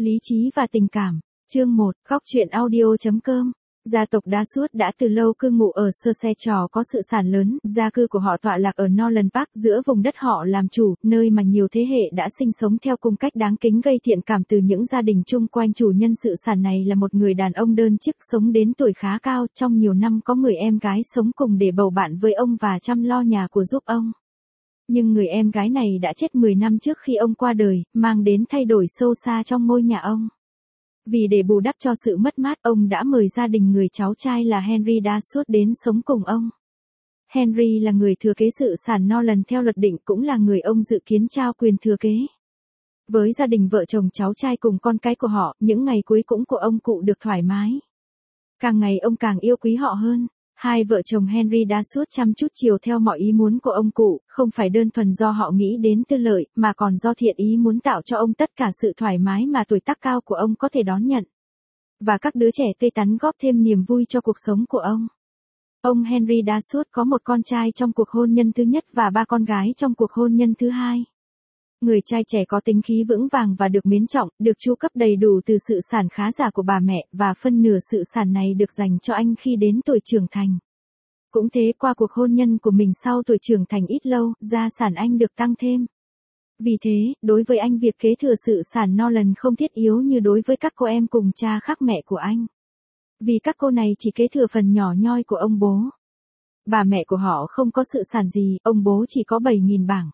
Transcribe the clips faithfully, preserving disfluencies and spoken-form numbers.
Lý trí và tình cảm. Chương một, góc truyện audio chấm com. Gia tộc Dashwood đã từ lâu cư ngụ ở Sussex, có sự sản lớn, gia cư của họ tọa lạc ở Norland Park giữa vùng đất họ làm chủ, nơi mà nhiều thế hệ đã sinh sống theo cung cách đáng kính gây thiện cảm từ những gia đình chung quanh. Chủ nhân sự sản này là một người đàn ông đơn chức sống đến tuổi khá cao, trong nhiều năm có người em gái sống cùng để bầu bạn với ông và chăm lo nhà của giúp ông. Nhưng người em gái này đã chết mười năm trước khi ông qua đời, mang đến thay đổi sâu xa trong ngôi nhà ông. Vì để bù đắp cho sự mất mát, ông đã mời gia đình người cháu trai là Henry Dashwood đến sống cùng ông. Henry là người thừa kế sự sản Norland theo luật định, cũng là người ông dự kiến trao quyền thừa kế. Với gia đình vợ chồng cháu trai cùng con cái của họ, những ngày cuối cùng của ông cụ được thoải mái. Càng ngày ông càng yêu quý họ hơn. Hai vợ chồng Henry Dashwood chăm chút chiều theo mọi ý muốn của ông cụ, không phải đơn thuần do họ nghĩ đến tư lợi, mà còn do thiện ý muốn tạo cho ông tất cả sự thoải mái mà tuổi tác cao của ông có thể đón nhận. Và các đứa trẻ tươi tắn góp thêm niềm vui cho cuộc sống của ông. Ông Henry Dashwood có một con trai trong cuộc hôn nhân thứ nhất và ba con gái trong cuộc hôn nhân thứ hai. Người trai trẻ có tính khí vững vàng và được mến trọng, được chu cấp đầy đủ từ sự sản khá giả của bà mẹ, và phân nửa sự sản này được dành cho anh khi đến tuổi trưởng thành. Cũng thế, qua cuộc hôn nhân của mình sau tuổi trưởng thành ít lâu, gia sản anh được tăng thêm. Vì thế, đối với anh việc kế thừa sự sản Norland không thiết yếu như đối với các cô em cùng cha khác mẹ của anh. Vì các cô này chỉ kế thừa phần nhỏ nhoi của ông bố. Bà mẹ của họ không có sự sản gì, ông bố chỉ có bảy nghìn bảng.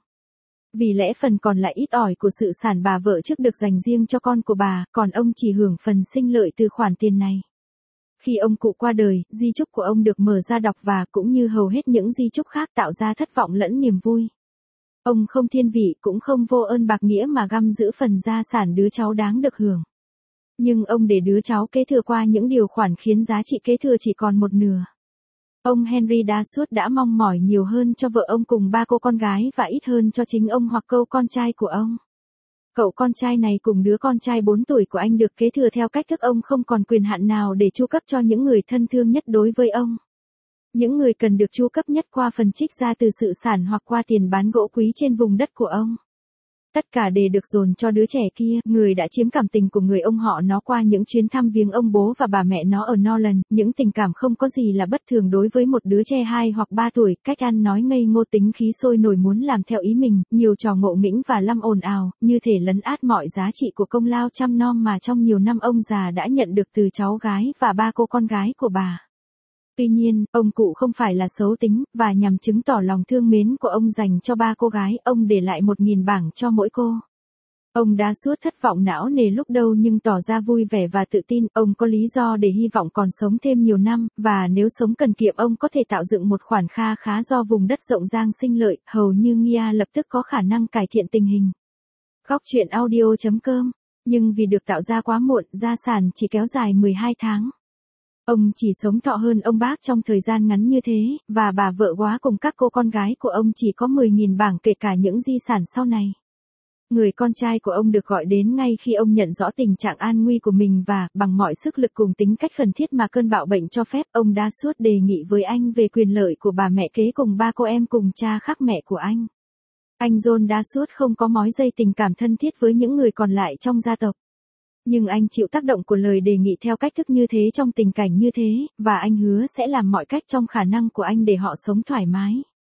Vì lẽ phần còn lại ít ỏi của sự sản bà vợ trước được dành riêng cho con của bà, còn ông chỉ hưởng phần sinh lợi từ khoản tiền này. Khi ông cụ qua đời, di chúc của ông được mở ra đọc và cũng như hầu hết những di chúc khác tạo ra thất vọng lẫn niềm vui. Ông không thiên vị cũng không vô ơn bạc nghĩa mà găm giữ phần gia sản đứa cháu đáng được hưởng. Nhưng ông để đứa cháu kế thừa qua những điều khoản khiến giá trị kế thừa chỉ còn một nửa. Ông Henry Dashwood đã mong mỏi nhiều hơn cho vợ ông cùng ba cô con gái và ít hơn cho chính ông hoặc cậu con trai của ông. Cậu con trai này cùng đứa con trai bốn tuổi của anh được kế thừa theo cách thức ông không còn quyền hạn nào để chu cấp cho những người thân thương nhất đối với ông. Những người cần được chu cấp nhất qua phần trích ra từ sự sản hoặc qua tiền bán gỗ quý trên vùng đất của ông. Tất cả đều được dồn cho đứa trẻ kia, người đã chiếm cảm tình của người ông họ nó qua những chuyến thăm viếng ông bố và bà mẹ nó ở Norland. Những tình cảm không có gì là bất thường đối với một đứa trẻ hai hoặc ba tuổi, cách ăn nói ngây ngô, tính khí sôi nổi muốn làm theo ý mình, nhiều trò ngộ nghĩnh và lăm ồn ào, như thể lấn át mọi giá trị của công lao chăm nom mà trong nhiều năm ông già đã nhận được từ cháu gái và ba cô con gái của bà. Tuy nhiên, ông cụ không phải là xấu tính, và nhằm chứng tỏ lòng thương mến của ông dành cho ba cô gái, ông để lại một nghìn bảng cho mỗi cô. Ông Dashwood thất vọng não nề lúc đầu nhưng tỏ ra vui vẻ và tự tin, ông có lý do để hy vọng còn sống thêm nhiều năm, và nếu sống cần kiệm ông có thể tạo dựng một khoản kha khá do vùng đất rộng giang sinh lợi, hầu như Nghia lập tức có khả năng cải thiện tình hình. Góc truyện audio chấm com. Nhưng vì được tạo ra quá muộn, gia sản chỉ kéo dài mười hai tháng. Ông chỉ sống thọ hơn ông bác trong thời gian ngắn như thế, và bà vợ quá cùng các cô con gái của ông chỉ có mười nghìn bảng kể cả những di sản sau này. Người con trai của ông được gọi đến ngay khi ông nhận rõ tình trạng an nguy của mình và, bằng mọi sức lực cùng tính cách khẩn thiết mà cơn bạo bệnh cho phép, ông Dashwood đề nghị với anh về quyền lợi của bà mẹ kế cùng ba cô em cùng cha khác mẹ của anh. Anh John Dashwood không có mối dây tình cảm thân thiết với những người còn lại trong gia tộc. Nhưng anh chịu tác động của lời đề nghị theo cách thức như thế trong tình cảnh như thế, và anh hứa sẽ làm mọi cách trong khả năng của anh để họ sống thoải mái.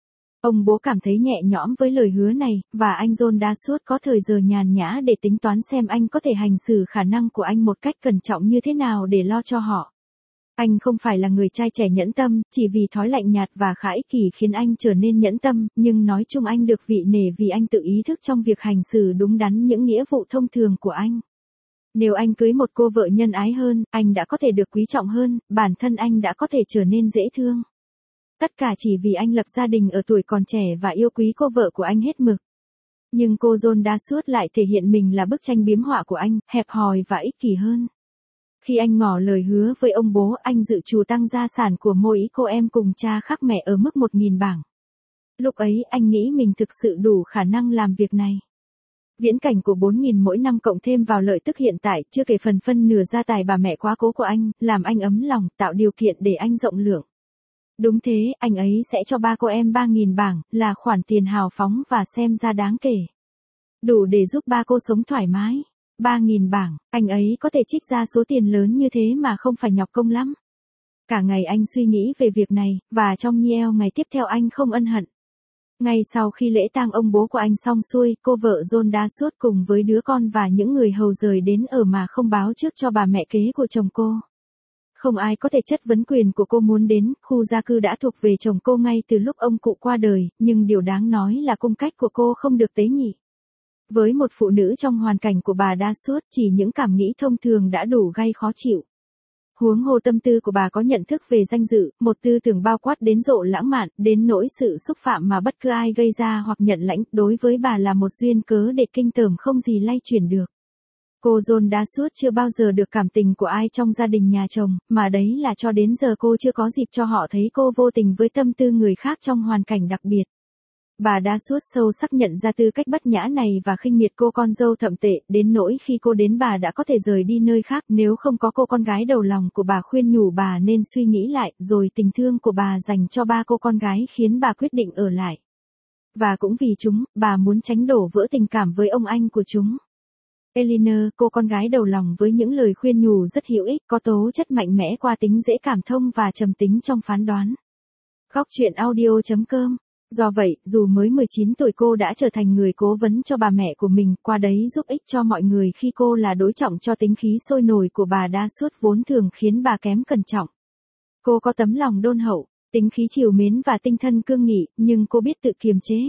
Ông bố cảm thấy nhẹ nhõm với lời hứa này, và anh John Dashwood có thời giờ nhàn nhã để tính toán xem anh có thể hành xử khả năng của anh một cách cẩn trọng như thế nào để lo cho họ. Anh không phải là người trai trẻ nhẫn tâm, chỉ vì thói lạnh nhạt và khá ích kỷ khiến anh trở nên nhẫn tâm, nhưng nói chung anh được vị nể vì anh tự ý thức trong việc hành xử đúng đắn những nghĩa vụ thông thường của anh. Nếu anh cưới một cô vợ nhân ái hơn, anh đã có thể được quý trọng hơn, bản thân anh đã có thể trở nên dễ thương. Tất cả chỉ vì anh lập gia đình ở tuổi còn trẻ và yêu quý cô vợ của anh hết mực. Nhưng cô John Dashwood lại thể hiện mình là bức tranh biếm họa của anh, hẹp hòi và ích kỷ hơn. Khi anh ngỏ lời hứa với ông bố, anh dự trù tăng gia sản của mỗi cô em cùng cha khác mẹ ở mức một nghìn bảng. Lúc ấy anh nghĩ mình thực sự đủ khả năng làm việc này. Viễn cảnh của bốn nghìn mỗi năm cộng thêm vào lợi tức hiện tại, chưa kể phần phân nửa gia tài bà mẹ quá cố của anh, làm anh ấm lòng, tạo điều kiện để anh rộng lượng. Đúng thế, anh ấy sẽ cho ba cô em ba nghìn bảng, là khoản tiền hào phóng và xem ra đáng kể. Đủ để giúp ba cô sống thoải mái. ba nghìn bảng, anh ấy có thể trích ra số tiền lớn như thế mà không phải nhọc công lắm. Cả ngày anh suy nghĩ về việc này, và trong Niel ngày tiếp theo anh không ân hận. Ngay sau khi lễ tang ông bố của anh xong xuôi, cô vợ John đã suốt cùng với đứa con và những người hầu rời đến ở mà không báo trước cho bà mẹ kế của chồng cô. Không ai có thể chất vấn quyền của cô muốn đến, khu gia cư đã thuộc về chồng cô ngay từ lúc ông cụ qua đời, nhưng điều đáng nói là cung cách của cô không được tế nhị. Với một phụ nữ trong hoàn cảnh của bà đa suốt, chỉ những cảm nghĩ thông thường đã đủ gây khó chịu. Huống hồ tâm tư của bà có nhận thức về danh dự, một tư tưởng bao quát đến rộ lãng mạn, đến nỗi sự xúc phạm mà bất cứ ai gây ra hoặc nhận lãnh, đối với bà là một duyên cớ để kinh tởm không gì lay chuyển được. Cô John đã suốt chưa bao giờ được cảm tình của ai trong gia đình nhà chồng, mà đấy là cho đến giờ cô chưa có dịp cho họ thấy cô vô tình với tâm tư người khác trong hoàn cảnh đặc biệt. Bà đã suốt sâu sắc nhận ra tư cách bất nhã này và khinh miệt cô con dâu thậm tệ, đến nỗi khi cô đến bà đã có thể rời đi nơi khác nếu không có cô con gái đầu lòng của bà khuyên nhủ bà nên suy nghĩ lại, rồi tình thương của bà dành cho ba cô con gái khiến bà quyết định ở lại. Và cũng vì chúng, bà muốn tránh đổ vỡ tình cảm với ông anh của chúng. Eleanor, cô con gái đầu lòng với những lời khuyên nhủ rất hữu ích, có tố chất mạnh mẽ qua tính dễ cảm thông và trầm tính trong phán đoán. Góc truyện audio chấm com. Do vậy, dù mới mười chín tuổi cô đã trở thành người cố vấn cho bà mẹ của mình, qua đấy giúp ích cho mọi người khi cô là đối trọng cho tính khí sôi nổi của bà đa suốt vốn thường khiến bà kém cẩn trọng. Cô có tấm lòng đôn hậu, tính khí trìu mến và tinh thần cương nghị, nhưng cô biết tự kiềm chế.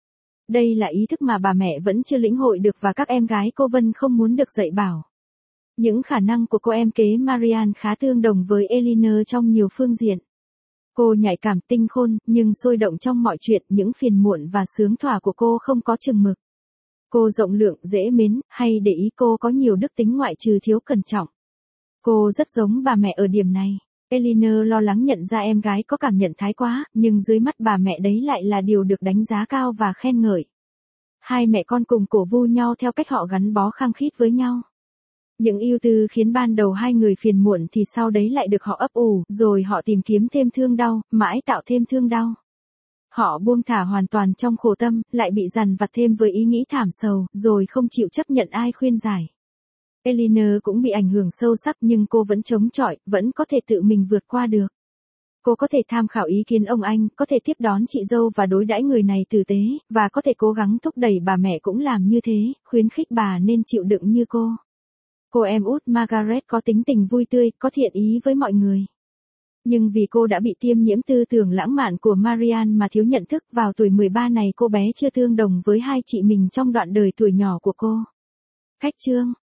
Đây là ý thức mà bà mẹ vẫn chưa lĩnh hội được và các em gái cô Vân không muốn được dạy bảo. Những khả năng của cô em kế Marianne khá tương đồng với Eleanor trong nhiều phương diện. Cô nhạy cảm tinh khôn, nhưng sôi động trong mọi chuyện, những phiền muộn và sướng thỏa của cô không có chừng mực. Cô rộng lượng, dễ mến, hay để ý cô có nhiều đức tính ngoại trừ thiếu cẩn trọng. Cô rất giống bà mẹ ở điểm này. Eleanor lo lắng nhận ra em gái có cảm nhận thái quá, nhưng dưới mắt bà mẹ đấy lại là điều được đánh giá cao và khen ngợi. Hai mẹ con cùng cổ vũ nhau theo cách họ gắn bó khăng khít với nhau. Những ưu tư khiến ban đầu hai người phiền muộn thì sau đấy lại được họ ấp ủ, rồi họ tìm kiếm thêm thương đau, mãi tạo thêm thương đau. Họ buông thả hoàn toàn trong khổ tâm, lại bị dằn vặt thêm với ý nghĩ thảm sầu, rồi không chịu chấp nhận ai khuyên giải. Eleanor cũng bị ảnh hưởng sâu sắc nhưng cô vẫn chống chọi, vẫn có thể tự mình vượt qua được. Cô có thể tham khảo ý kiến ông anh, có thể tiếp đón chị dâu và đối đãi người này tử tế, và có thể cố gắng thúc đẩy bà mẹ cũng làm như thế, khuyến khích bà nên chịu đựng như cô. Cô em út Margaret có tính tình vui tươi, có thiện ý với mọi người. Nhưng vì cô đã bị tiêm nhiễm tư tưởng lãng mạn của Marianne mà thiếu nhận thức, vào tuổi mười ba này cô bé chưa tương đồng với hai chị mình trong đoạn đời tuổi nhỏ của cô. Cách chương